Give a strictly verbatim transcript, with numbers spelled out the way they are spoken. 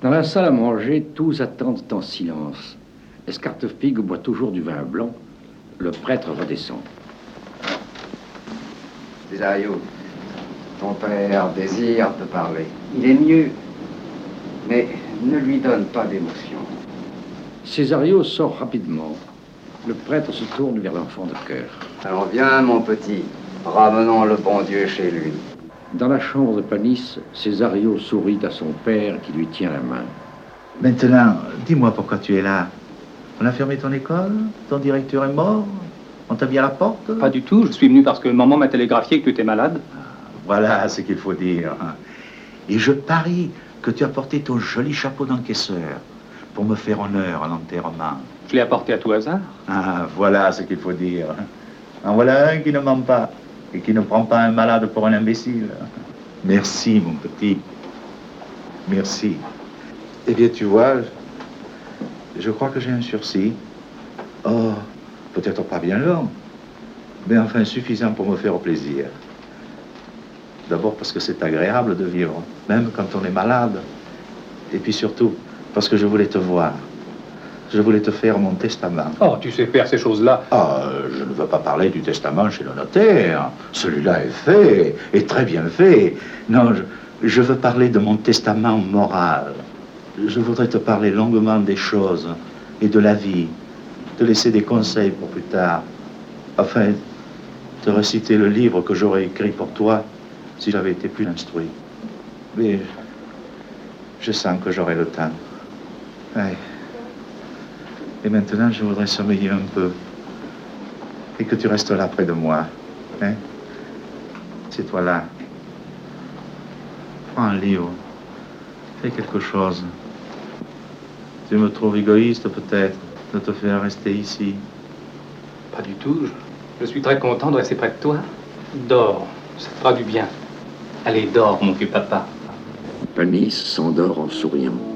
Dans la salle à manger, tous attendent en silence. Escartefig boit toujours du vin blanc. Le prêtre redescend. Césario, ton père désire te parler. Il est mieux, mais ne lui donne pas d'émotion. Césario sort rapidement. Le prêtre se tourne vers l'enfant de cœur. Alors viens, mon petit, ramenons le bon Dieu chez lui. Dans la chambre de Panis, Césario sourit à son père qui lui tient la main. Maintenant, dis-moi pourquoi tu es là. On a fermé ton école? Ton directeur est mort? On t'a mis à la porte? Pas du tout, je suis venu parce que maman m'a télégraphié que tu étais malade. Voilà ce qu'il faut dire. Et je parie que tu as porté ton joli chapeau d'encaisseur pour me faire honneur à l'enterrement. Je l'ai apporté à tout hasard. Ah, voilà ce qu'il faut dire. En voilà un qui ne ment pas et qui ne prend pas un malade pour un imbécile. Merci, mon petit. Merci. Eh bien, tu vois, je crois que j'ai un sursis. Oh, peut-être pas bien long, mais enfin suffisant pour me faire plaisir. D'abord parce que c'est agréable de vivre, même quand on est malade. Et puis surtout, parce que je voulais te voir. Je voulais te faire mon testament. Oh, tu sais faire ces choses-là. Ah, je ne veux pas parler du testament chez le notaire. Celui-là est fait, et très bien fait. Non, je, je veux parler de mon testament moral. Je voudrais te parler longuement des choses et de la vie. Te laisser des conseils pour plus tard. Enfin, te réciter le livre que j'aurais écrit pour toi si j'avais été plus instruit. Mais je sens que j'aurai le temps. Ouais. Et maintenant, je voudrais sommeiller un peu. Et que tu restes là près de moi. Hein? C'est toi là. Prends un livre. Fais quelque chose. Tu me trouves égoïste, peut-être, de te faire rester ici. Pas du tout. Je, je suis très content de rester près de toi. Dors. Ça te fera du bien. Allez, dors, mon vieux papa. Panis s'endort en souriant.